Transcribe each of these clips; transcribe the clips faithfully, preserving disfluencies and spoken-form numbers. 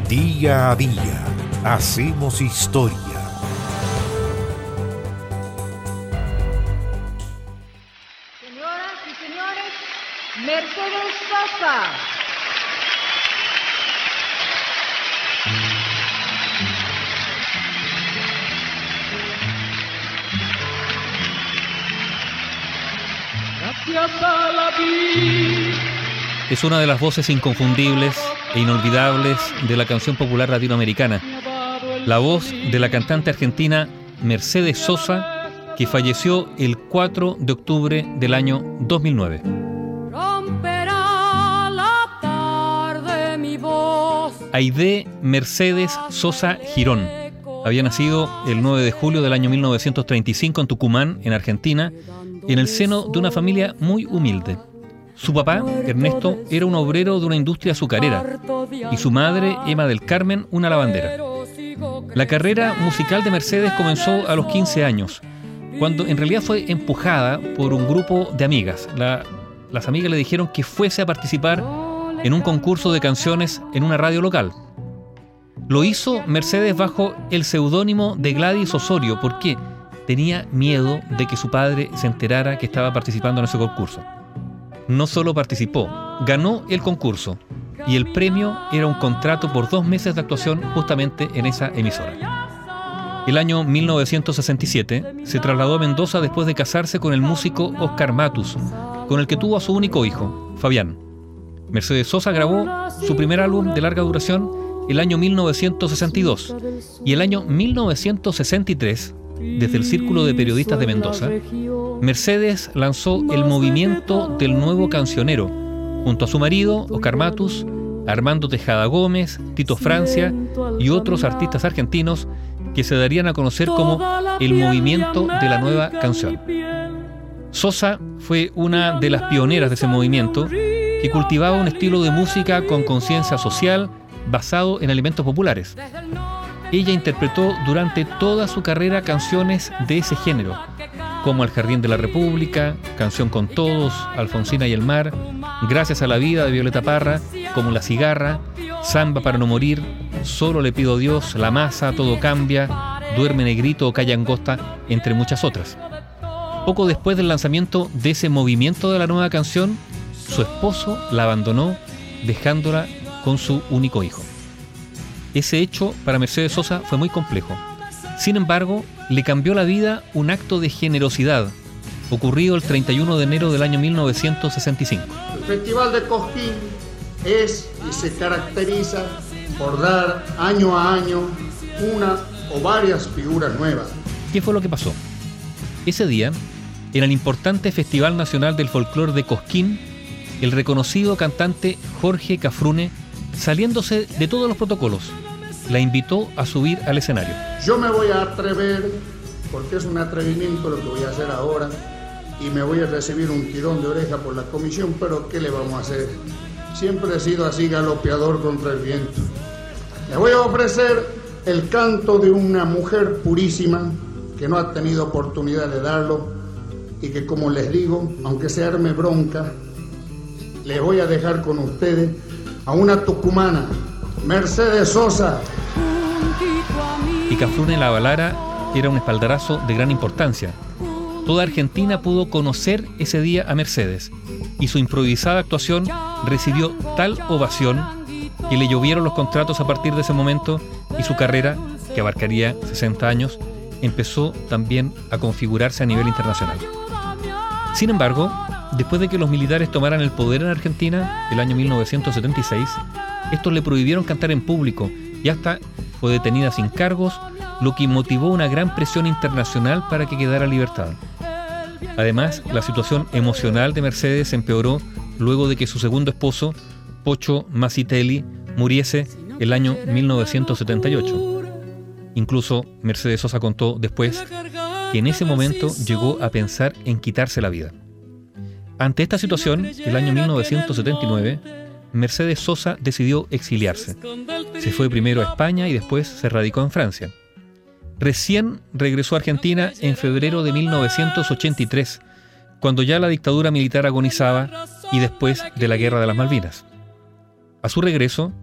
Día a día hacemos historia. Señoras y señores, Mercedes Sosa. Gracias a la vida. Es una de las voces inconfundibles e inolvidables de la canción popular latinoamericana. La voz de la cantante argentina Mercedes Sosa, que falleció el cuatro de octubre del año dos mil nueve. Romperá la tarde mi voz. Aide Mercedes Sosa Girón había nacido el nueve de julio del año mil novecientos treinta y cinco en Tucumán, en Argentina, en el seno de una familia muy humilde. Su papá, Ernesto, era un obrero de una industria azucarera y su madre, Emma del Carmen, una lavandera. La carrera musical de Mercedes comenzó a los quince años, cuando en realidad fue empujada por un grupo de amigas. La, las amigas le dijeron que fuese a participar en un concurso de canciones en una radio local. Lo hizo Mercedes bajo el seudónimo de Gladys Osorio porque tenía miedo de que su padre se enterara que estaba participando en ese concurso. No solo participó, ganó el concurso y el premio era un contrato por dos meses de actuación justamente en esa emisora. El año mil novecientos sesenta y siete se trasladó a Mendoza después de casarse con el músico Oscar Matus, con el que tuvo a su único hijo, Fabián. Mercedes Sosa grabó su primer álbum de larga duración el año mil novecientos sesenta y dos y el año mil novecientos sesenta y tres, desde el Círculo de Periodistas de Mendoza, Mercedes lanzó el movimiento del nuevo cancionero, junto a su marido, Oscar Matus, Armando Tejada Gómez, Tito Francia y otros artistas argentinos que se darían a conocer como el movimiento de la nueva canción. Sosa fue una de las pioneras de ese movimiento que cultivaba un estilo de música con conciencia social basado en elementos populares. Ella interpretó durante toda su carrera canciones de ese género, como El Jardín de la República, Canción con Todos, Alfonsina y el Mar, Gracias a la Vida de Violeta Parra, como La Cigarra, Samba para no morir, Solo le pido a Dios, La Masa, Todo cambia, Duerme negrito o Calle angosta, entre muchas otras. Poco después del lanzamiento de ese movimiento de la nueva canción, su esposo la abandonó, dejándola con su único hijo. Ese hecho para Mercedes Sosa fue muy complejo. Sin embargo, le cambió la vida un acto de generosidad ocurrido el treinta y uno de enero del año mil novecientos sesenta y cinco. El Festival de Cosquín es y se caracteriza por dar año a año una o varias figuras nuevas. ¿Qué fue lo que pasó? Ese día, en el importante Festival Nacional del Folclor de Cosquín, el reconocido cantante Jorge Cafrune, saliéndose de todos los protocolos, la invitó a subir al escenario. Yo me voy a atrever, porque es un atrevimiento lo que voy a hacer ahora, y me voy a recibir un tirón de oreja por la comisión, pero ¿qué le vamos a hacer? Siempre he sido así galopeador contra el viento. Le voy a ofrecer el canto de una mujer purísima que no ha tenido oportunidad de darlo y que, como les digo, aunque se arme bronca, les voy a dejar con ustedes a una tucumana, Mercedes Sosa. Y Cafrune la avalara era un espaldarazo de gran importancia. Toda Argentina pudo conocer ese día a Mercedes y su improvisada actuación recibió tal ovación que le llovieron los contratos a partir de ese momento y su carrera, que abarcaría sesenta años, empezó también a configurarse a nivel internacional. Sin embargo, después de que los militares tomaran el poder en Argentina, el año mil novecientos setenta y seis, estos le prohibieron cantar en público y hasta fue detenida sin cargos, lo que motivó una gran presión internacional para que quedara en libertad. Además, la situación emocional de Mercedes empeoró luego de que su segundo esposo, Pocho Mazzitelli, muriese el año mil novecientos setenta y ocho. Incluso Mercedes Sosa contó después que en ese momento llegó a pensar en quitarse la vida. Ante esta situación, el año mil novecientos setenta y nueve, Mercedes Sosa decidió exiliarse. Se fue primero a España y después se radicó en Francia. Recién regresó a Argentina en febrero de mil novecientos ochenta y tres, cuando ya la dictadura militar agonizaba y después de la Guerra de las Malvinas. A su regreso,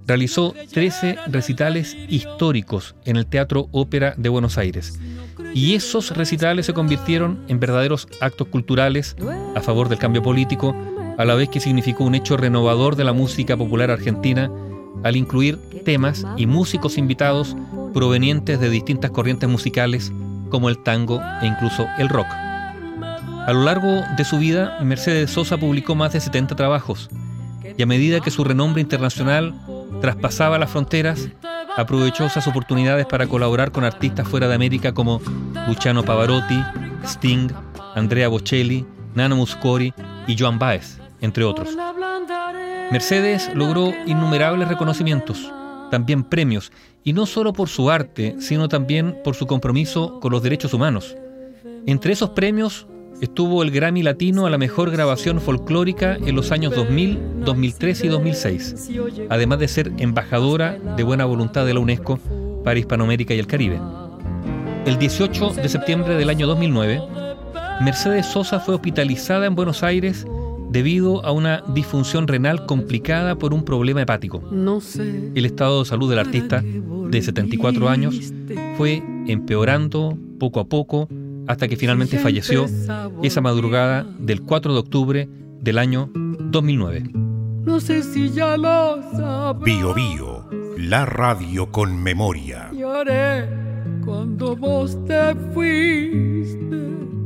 realizó trece recitales históricos en el Teatro Ópera de Buenos Aires. Y esos recitales se convirtieron en verdaderos actos culturales a favor del cambio político, a la vez que significó un hecho renovador de la música popular argentina al incluir temas y músicos invitados provenientes de distintas corrientes musicales como el tango e incluso el rock. A lo largo de su vida, Mercedes Sosa publicó más de setenta trabajos y a medida que su renombre internacional traspasaba las fronteras, aprovechó esas oportunidades para colaborar con artistas fuera de América como Luciano Pavarotti, Sting, Andrea Bocelli, Nano Muscori y Joan Baez, entre otros. Mercedes logró innumerables reconocimientos, también premios, y no solo por su arte, sino también por su compromiso con los derechos humanos. Entre esos premios estuvo el Grammy Latino a la mejor grabación folclórica en los años dos mil, dos mil tres y dos mil seis, además de ser embajadora de buena voluntad de la UNESCO para Hispanoamérica y el Caribe. El dieciocho de septiembre del año dos mil nueve, Mercedes Sosa fue hospitalizada en Buenos Aires debido a una disfunción renal complicada por un problema hepático. El estado de salud del artista, de setenta y cuatro años, fue empeorando poco a poco hasta que finalmente falleció esa madrugada del cuatro de octubre del año dos mil nueve. No sé si ya lo sabes. Bio Bio, la radio con memoria. Lloré cuando vos te fuiste.